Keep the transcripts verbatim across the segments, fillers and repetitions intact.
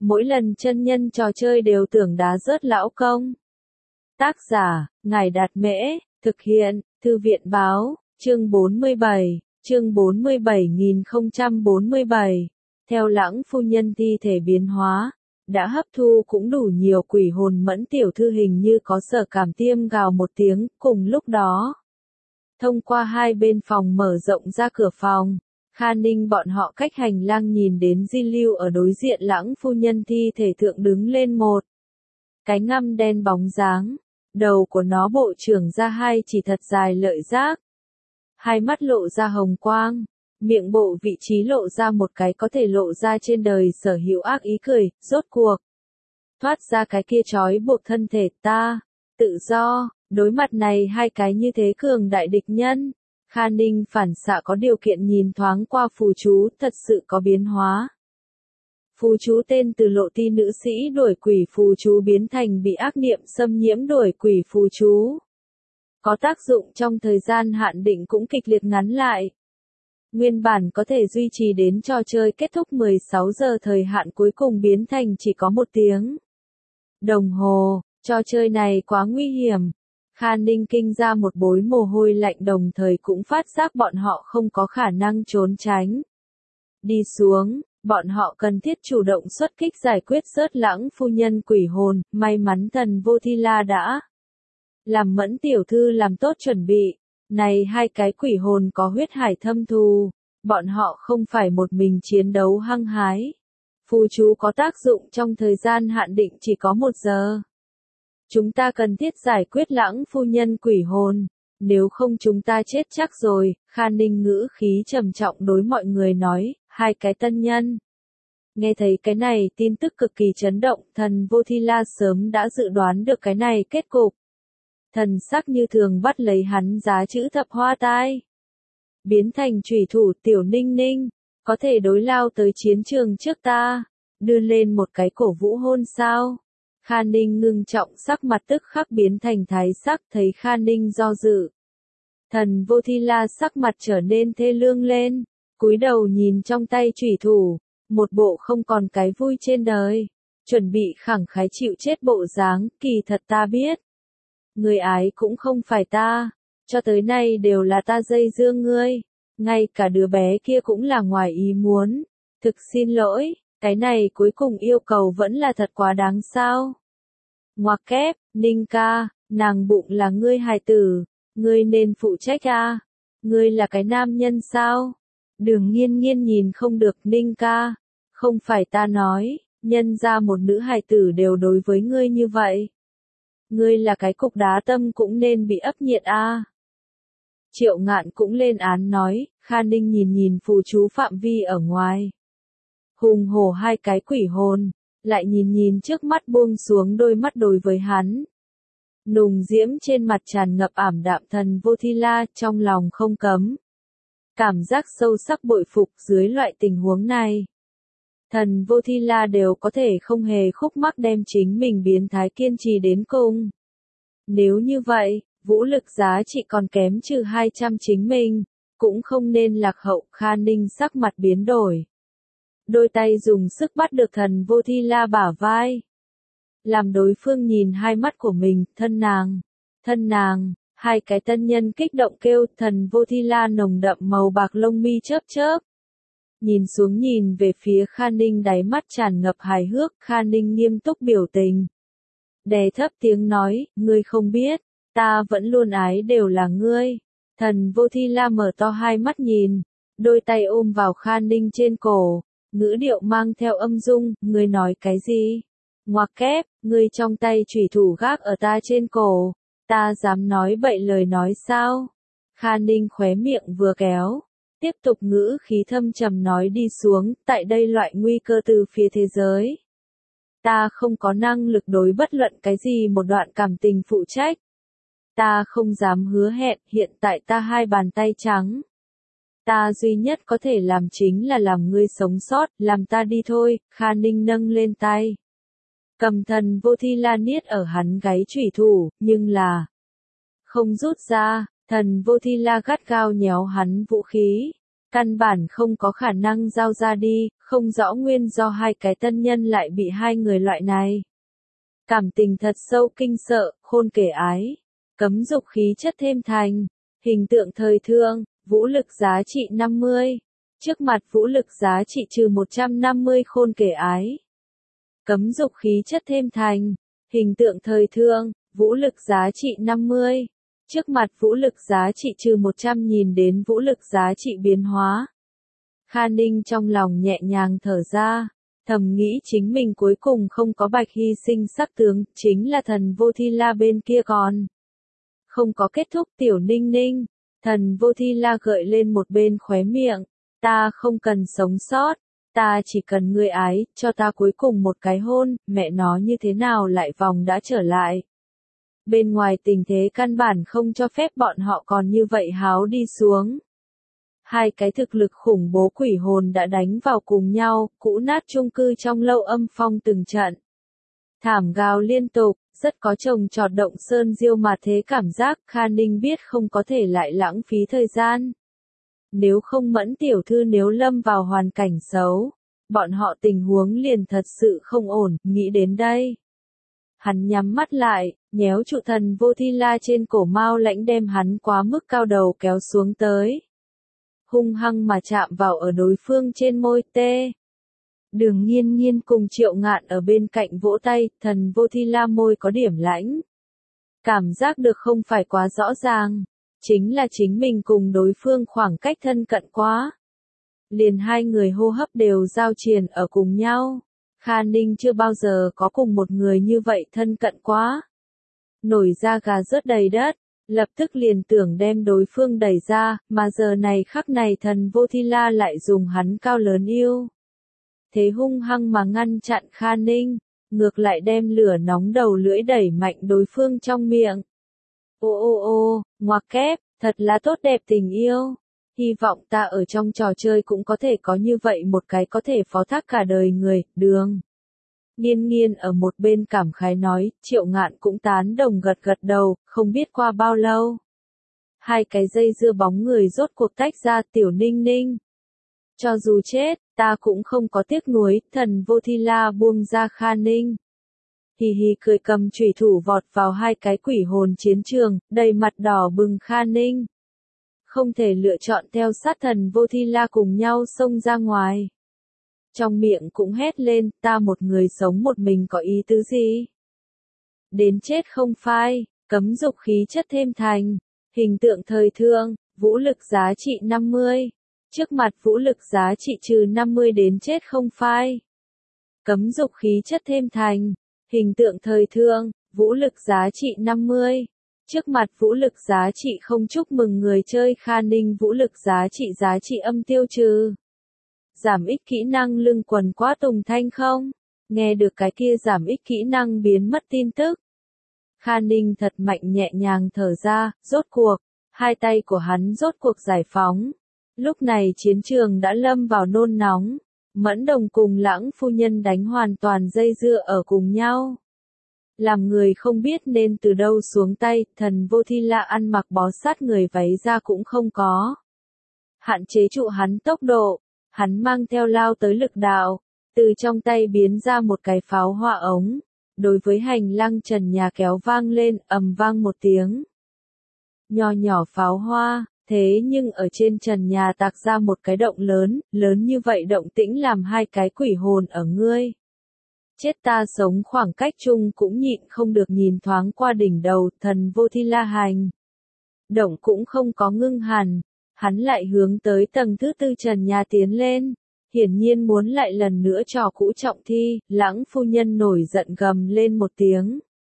Mỗi lần chân nhân trò chơi đều tưởng đá rớt lão công. Tác giả, Ngài Đạt Mễ, thực hiện, Thư viện Báo, chương bốn mươi bảy, chương bốn mươi bảy nghìn không trăm bốn mươi bảy. Theo Lãng phu nhân thi thể biến hóa, đã hấp thu cũng đủ nhiều quỷ hồn. Mẫn tiểu thư hình như có sở cảm, tiêm gào một tiếng. Cùng lúc đó, thông qua hai bên phòng mở rộng ra cửa phòng, Kha Ninh bọn họ cách hành lang nhìn đến Di Lưu ở đối diện Lãng phu nhân thi thể thượng đứng lên một cái ngăm đen bóng dáng, đầu của nó bộ trưởng ra hai chỉ thật dài lợi giác, hai mắt lộ ra hồng quang, miệng bộ vị trí lộ ra một cái có thể lộ ra trên đời sở hữu ác ý cười. Rốt cuộc thoát ra cái kia trói buộc thân thể ta, tự do. Đối mặt này hai cái như thế cường đại địch nhân, Kha Ninh phản xạ có điều kiện nhìn thoáng qua phù chú, thật sự có biến hóa. Phù chú tên từ lộ ti nữ sĩ đuổi quỷ phù chú biến thành bị ác niệm xâm nhiễm đuổi quỷ phù chú. Có tác dụng trong thời gian hạn định cũng kịch liệt ngắn lại. Nguyên bản có thể duy trì đến trò chơi kết thúc mười sáu giờ, thời hạn cuối cùng biến thành chỉ có một tiếng đồng hồ. Trò chơi này quá nguy hiểm. Kha Ninh kinh ra một bối mồ hôi lạnh, đồng thời cũng phát giác bọn họ không có khả năng trốn tránh. Đi xuống, bọn họ cần thiết chủ động xuất kích giải quyết rớt Lãng phu nhân quỷ hồn. May mắn Thần Vô Thi La đã làm Mẫn tiểu thư làm tốt chuẩn bị. Này hai cái quỷ hồn có huyết hải thâm thù, bọn họ không phải một mình chiến đấu hăng hái. Phù chú có tác dụng trong thời gian hạn định chỉ có một giờ. Chúng ta cần thiết giải quyết Lãng phu nhân quỷ hồn, nếu không chúng ta chết chắc rồi. Kha Ninh ngữ khí trầm trọng đối mọi người nói. Hai cái tân nhân nghe thấy cái này tin tức cực kỳ chấn động. Thần Vô Thi La sớm đã dự đoán được cái này kết cục. Thần sắc như thường bắt lấy hắn giá chữ thập hoa tai, biến thành chủy thủ. Tiểu Ninh Ninh, có thể đối lao tới chiến trường trước ta, đưa lên một cái cổ vũ hôn sao? Kha Ninh ngưng trọng, sắc mặt tức khắc biến thành thái sắc. Thấy Kha Ninh do dự, Thần Vô Thi La sắc mặt trở nên thê lương lên, cúi đầu nhìn trong tay chủy thủ, một bộ không còn cái vui trên đời, chuẩn bị khẳng khái chịu chết bộ dáng. Kỳ thật ta biết, người ái cũng không phải ta, cho tới nay đều là ta dây dưa ngươi, ngay cả đứa bé kia cũng là ngoài ý muốn, thực xin lỗi, cái này cuối cùng yêu cầu vẫn là thật quá đáng sao. Ngoặc kép, Ninh ca, nàng bụng là ngươi hài tử, ngươi nên phụ trách a, ngươi là cái nam nhân sao? Đường Nghiên Nghiên nhìn không được. Ninh ca, không phải ta nói, nhân ra một nữ hài tử đều đối với ngươi như vậy. Ngươi là cái cục đá, tâm cũng nên bị ấp nhiệt a. Triệu Ngạn cũng lên án nói. Kha Ninh nhìn nhìn phù chú phạm vi ở ngoài, hùng hổ hai cái quỷ hồn, lại nhìn nhìn trước mắt buông xuống đôi mắt đối với hắn. Nùng diễm trên mặt tràn ngập ảm đạm. Thần Vô Thi La trong lòng không cấm cảm giác sâu sắc bội phục. Dưới loại tình huống này, Thần Vô Thi La đều có thể không hề khúc mắc đem chính mình biến thái kiên trì đến cùng. Nếu như vậy, vũ lực giá trị còn kém trừ hai trăm chính mình, cũng không nên lạc hậu. Kha Ninh sắc mặt biến đổi, đôi tay dùng sức bắt được Thần Vô Thi La bả vai, làm đối phương nhìn hai mắt của mình. Thân nàng, thân nàng, hai cái tân nhân kích động kêu. Thần Vô Thi La nồng đậm màu bạc lông mi chớp chớp, nhìn xuống nhìn về phía Kha Ninh, đáy mắt tràn ngập hài hước. Kha Ninh nghiêm túc biểu tình, đè thấp tiếng nói, ngươi không biết, ta vẫn luôn ái đều là ngươi. Thần Vô Thi La mở to hai mắt nhìn, đôi tay ôm vào Kha Ninh trên cổ, ngữ điệu mang theo âm dung. Ngươi nói cái gì? Ngoặc kép, ngươi trong tay chủy thủ gác ở ta trên cổ, ta dám nói bậy lời nói sao? Kha Ninh khóe miệng vừa kéo, tiếp tục ngữ khí thâm trầm nói đi xuống. Tại đây loại nguy cơ từ phía thế giới, ta không có năng lực đối bất luận cái gì một đoạn cảm tình phụ trách. Ta không dám hứa hẹn. Hiện tại ta hai bàn tay trắng, ta duy nhất có thể làm chính là làm ngươi sống sót. Làm ta đi thôi. Kha Ninh nâng lên tay, cầm Thần Vô Thi La niết ở hắn gáy chủy thủ, nhưng là không rút ra. Thần Vô Thi La gắt gao nhéo hắn vũ khí, Căn bản không có khả năng giao ra đi, không rõ nguyên do hai cái tân nhân lại bị hai người loại này. Cảm tình thật sâu kinh sợ, khôn kể ái, cấm dục khí chất thêm thành, hình tượng thời thương, vũ lực giá trị năm mươi. Trước mặt vũ lực giá trị trừ một trăm năm mươi khôn kể ái. Cấm dục khí chất thêm thành, hình tượng thời thương, vũ lực giá trị năm mươi. Trước mặt vũ lực giá trị trừ một trăm nhìn đến vũ lực giá trị biến hóa. Kha Ninh trong lòng nhẹ nhàng thở ra, thầm nghĩ chính mình cuối cùng không có bạch hy sinh sắc tướng, chính là thần vô thi la bên kia còn. Không có kết thúc tiểu ninh ninh, thần vô thi la gợi lên một bên khóe miệng, ta không cần sống sót, ta chỉ cần ngươi ái, cho ta cuối cùng một cái hôn, mẹ nó như thế nào lại vòng đã trở lại. Bên ngoài tình thế căn bản không cho phép bọn họ còn như vậy háo đi xuống. Hai cái thực lực khủng bố quỷ hồn đã đánh vào cùng nhau, cũ nát chung cư trong lâu âm phong từng trận. Thảm gào liên tục, rất có trồng trọt động sơn diêu mà thế cảm giác, Kha Ninh biết không có thể lại lãng phí thời gian. Nếu không Mẫn tiểu thư nếu lâm vào hoàn cảnh xấu, bọn họ tình huống liền thật sự không ổn, nghĩ đến đây. Hắn nhắm mắt lại, nhéo trụ thần vô thi la trên cổ Mao Lãnh đem hắn quá mức cao đầu kéo xuống tới. Hung hăng mà chạm vào ở đối phương trên môi tê. Đường Nghiên Nghiên cùng Triệu Ngạn ở bên cạnh vỗ tay, thần vô thi la môi có điểm lãnh. Cảm giác được không phải quá rõ ràng, chính là chính mình cùng đối phương khoảng cách thân cận quá. Liền hai người hô hấp đều giao triền ở cùng nhau. Kha Ninh chưa bao giờ có cùng một người như vậy thân cận quá. Nổi da gà rớt đầy đất, lập tức liền tưởng đem đối phương đẩy ra, mà giờ này khắc này thần vô thi la lại dùng hắn cao lớn yêu. Thế hung hăng mà ngăn chặn Kha Ninh, ngược lại đem lửa nóng đầu lưỡi đẩy mạnh đối phương trong miệng. Ô ô ô, ngoặc kép, thật là tốt đẹp tình yêu. Hy vọng ta ở trong trò chơi cũng có thể có như vậy một cái có thể phó thác cả đời người, đường. Nghiên Nghiên ở một bên cảm khái nói, Triệu Ngạn cũng tán đồng gật gật đầu, không biết qua bao lâu. Hai cái dây dưa bóng người rốt cuộc tách ra tiểu ninh ninh. Cho dù chết, ta cũng không có tiếc nuối, thần vô thi la buông ra Kha Ninh. Hì hì cười cầm chủy thủ vọt vào hai cái quỷ hồn chiến trường, đầy mặt đỏ bừng Kha Ninh. Không thể lựa chọn theo sát thần vô thi la cùng nhau xông ra ngoài. Trong miệng cũng hét lên, ta một người sống một mình có ý tứ gì? Đến chết không phai, cấm dục khí chất thêm thành, hình tượng thời thương, vũ lực giá trị năm mươi. Trước mặt vũ lực giá trị trừ năm mươi đến chết không phai. Cấm dục khí chất thêm thành, hình tượng thời thương, vũ lực giá trị năm mươi. Trước mặt vũ lực giá trị không chúc mừng người chơi Kha Ninh vũ lực giá trị giá trị âm tiêu trừ. Giảm ích kỹ năng lưng quần quá tùng thanh không? Nghe được cái kia giảm ích kỹ năng biến mất tin tức. Kha Ninh thật mạnh nhẹ nhàng thở ra, rốt cuộc, hai tay của hắn rốt cuộc giải phóng. Lúc này chiến trường đã lâm vào nôn nóng, Mẫn Đồng cùng Lãng phu nhân đánh hoàn toàn dây dưa ở cùng nhau. Làm người không biết nên từ đâu xuống tay, thần vô thi la ăn mặc bó sát người váy ra cũng không có. Hạn chế trụ hắn tốc độ, hắn mang theo lao tới lực đạo, từ trong tay biến ra một cái pháo hoa ống, đối với hành lang trần nhà kéo vang lên, ầm vang một tiếng. Nho nhỏ pháo hoa, thế nhưng ở trên trần nhà tạc ra một cái động lớn, lớn như vậy động tĩnh làm hai cái quỷ hồn ở ngươi. Chết ta sống khoảng cách chung cũng nhịn không được nhìn thoáng qua đỉnh đầu, thần vô thi la hành. Động cũng không có ngưng hẳn, hắn lại hướng tới tầng thứ tư trần nhà tiến lên, hiển nhiên muốn lại lần nữa trò cũ trọng thi, Lãng phu nhân nổi giận gầm lên một tiếng.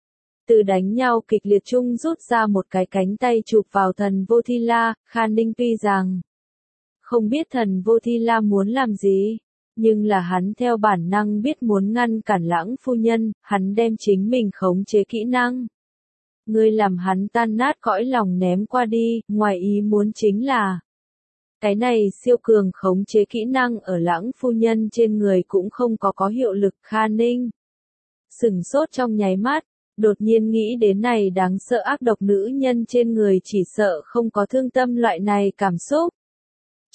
Từ đánh nhau kịch liệt chung rút ra một cái cánh tay chụp vào thần vô thi la, Kha Ninh tuy rằng không biết thần vô thi la muốn làm gì, nhưng là hắn theo bản năng biết muốn ngăn cản Lãng phu nhân, hắn đem chính mình khống chế kỹ năng. Ngươi làm hắn tan nát cõi lòng ném qua đi, ngoài ý muốn chính là cái này siêu cường khống chế kỹ năng ở Lãng phu nhân trên người cũng không có có hiệu lực. Kha Ninh sừng sốt trong nháy mắt, đột nhiên nghĩ đến này đáng sợ ác độc nữ nhân trên người chỉ sợ không có thương tâm loại này cảm xúc.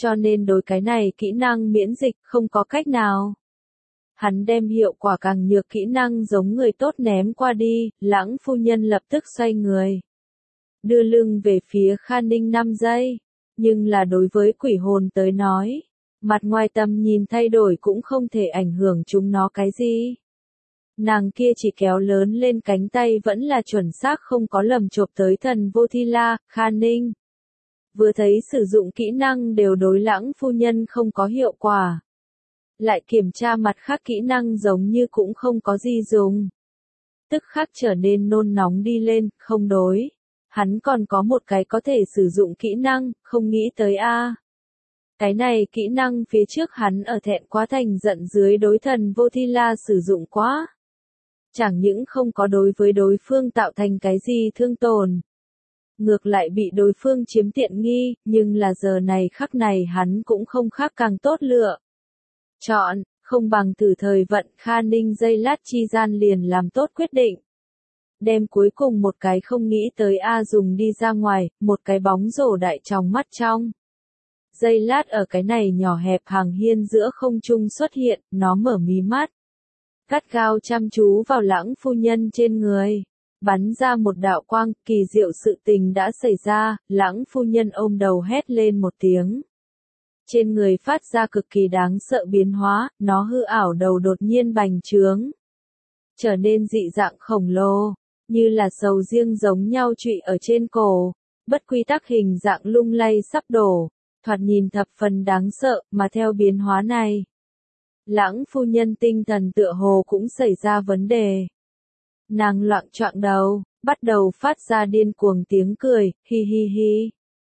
cho nên đối cái này kỹ năng miễn dịch không có cách nào. Hắn đem hiệu quả càng nhược kỹ năng giống người tốt ném qua đi, Lãng phu nhân lập tức xoay người. Đưa lưng về phía Kha Ninh năm giây, nhưng là đối với quỷ hồn tới nói, mặt ngoài tầm nhìn thay đổi cũng không thể ảnh hưởng chúng nó cái gì. Nàng kia chỉ kéo lớn lên cánh tay vẫn là chuẩn xác không có lầm chộp tới thần vô thi la, Kha Ninh. Vừa thấy sử dụng kỹ năng đều đối Lãng phu nhân không có hiệu quả. Lại kiểm tra mặt khác kỹ năng giống như cũng không có gì dùng. Tức khắc trở nên nôn nóng đi lên, không đối. Hắn còn có một cái có thể sử dụng kỹ năng, không nghĩ tới a. Cái này kỹ năng phía trước hắn ở thẹn quá thành giận dưới đối thần vô thi la sử dụng quá. Chẳng những không có đối với đối phương tạo thành cái gì thương tổn. Ngược lại bị đối phương chiếm tiện nghi, nhưng là giờ này khắc này hắn cũng không khác càng tốt lựa. Chọn, không bằng thử thời vận. Kha Ninh giây lát chi gian liền làm tốt quyết định. Đem cuối cùng một cái không nghĩ tới A dùng đi ra ngoài, một cái bóng rổ đại trong mắt trong. Giây lát ở cái này nhỏ hẹp hàng hiên giữa không trung xuất hiện, nó mở mí mắt. Gắt gao chăm chú vào Lãng phu nhân trên người. Bắn ra một đạo quang, kỳ diệu sự tình đã xảy ra, Lãng phu nhân ôm đầu hét lên một tiếng. Trên người phát ra cực kỳ đáng sợ biến hóa, nó hư ảo đầu đột nhiên bành trướng. Trở nên dị dạng khổng lồ, như là sầu riêng giống nhau trụy ở trên cổ, bất quy tắc hình dạng lung lay sắp đổ, thoạt nhìn thập phần đáng sợ, mà theo biến hóa này. Lãng phu nhân tinh thần tựa hồ cũng xảy ra vấn đề. Nàng loạng choạng đầu, bắt đầu phát ra điên cuồng tiếng cười, hi hi hi.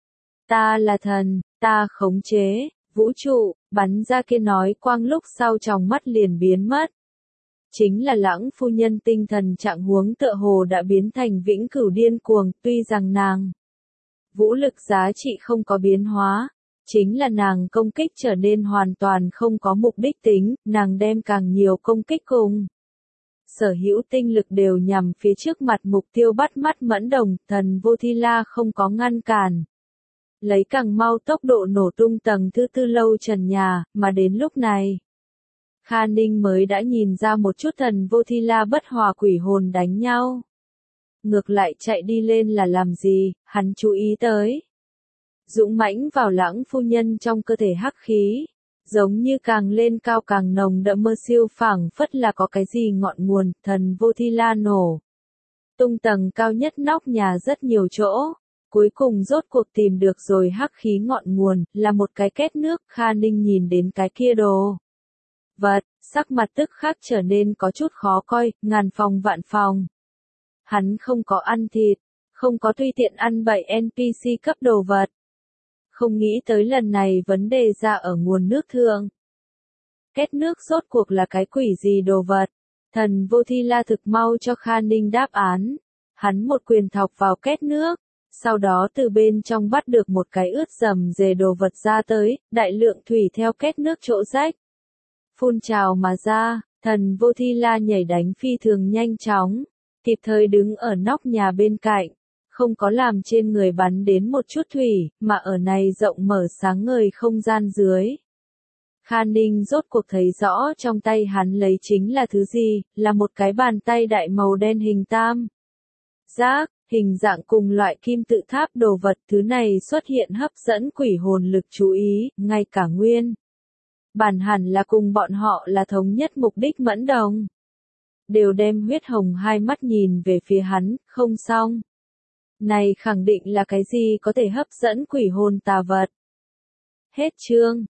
Ta là thần, ta khống chế, vũ trụ, bắn ra kia nói quang lúc sau trong mắt liền biến mất. Chính là Lãng phu nhân tinh thần trạng huống tựa hồ đã biến thành vĩnh cửu điên cuồng, tuy rằng nàng vũ lực giá trị không có biến hóa, chính là nàng công kích trở nên hoàn toàn không có mục đích tính, nàng đem càng nhiều công kích cùng. Sở hữu tinh lực đều nhằm phía trước mặt mục tiêu bắt mắt mẫn đồng, thần vô thi la không có ngăn cản. Lấy càng mau tốc độ nổ tung tầng thứ tư lâu trần nhà, mà đến lúc này. Kha Ninh mới đã nhìn ra một chút thần vô thi la bất hòa quỷ hồn đánh nhau. Ngược lại chạy đi lên là làm gì, hắn chú ý tới. Dũng mãnh vào Lãng phu nhân trong cơ thể hắc khí. Giống như càng lên cao càng nồng đậm mơ siêu phảng phất là có cái gì ngọn nguồn, thần vô thi la nổ. Tung tầng cao nhất nóc nhà rất nhiều chỗ. Cuối cùng rốt cuộc tìm được rồi hắc khí ngọn nguồn, là một cái két nước. Kha Ninh nhìn đến cái kia đồ vật, sắc mặt tức khắc trở nên có chút khó coi, ngàn phòng vạn phòng. Hắn không có ăn thịt, không có tùy tiện ăn bậy en pê xê cấp đồ vật. Không nghĩ tới lần này vấn đề ra ở nguồn nước thượng. Két nước rốt cuộc là cái quỷ gì đồ vật? Thần vô thi la thực mau cho Kha Ninh đáp án. Hắn một quyền thọc vào két nước, sau đó từ bên trong bắt được một cái ướt rầm rề đồ vật ra tới, đại lượng thủy theo két nước chỗ rách. Phun trào mà ra, thần vô thi la nhảy đánh phi thường nhanh chóng, kịp thời đứng ở nóc nhà bên cạnh. Không có làm trên người bắn đến một chút thủy, mà ở này rộng mở sáng ngời không gian dưới. Kha Ninh rốt cuộc thấy rõ trong tay hắn lấy chính là thứ gì, là một cái bàn tay đại màu đen hình tam giác, hình dạng cùng loại kim tự tháp đồ vật. Thứ này xuất hiện hấp dẫn quỷ hồn lực chú ý, ngay cả nguyên. Bản hẳn là cùng bọn họ là thống nhất mục đích mẫn đồng. Đều đem huyết hồng hai mắt nhìn về phía hắn, không xong. Này khẳng định là cái gì có thể hấp dẫn quỷ hồn tà vật. Hết chương.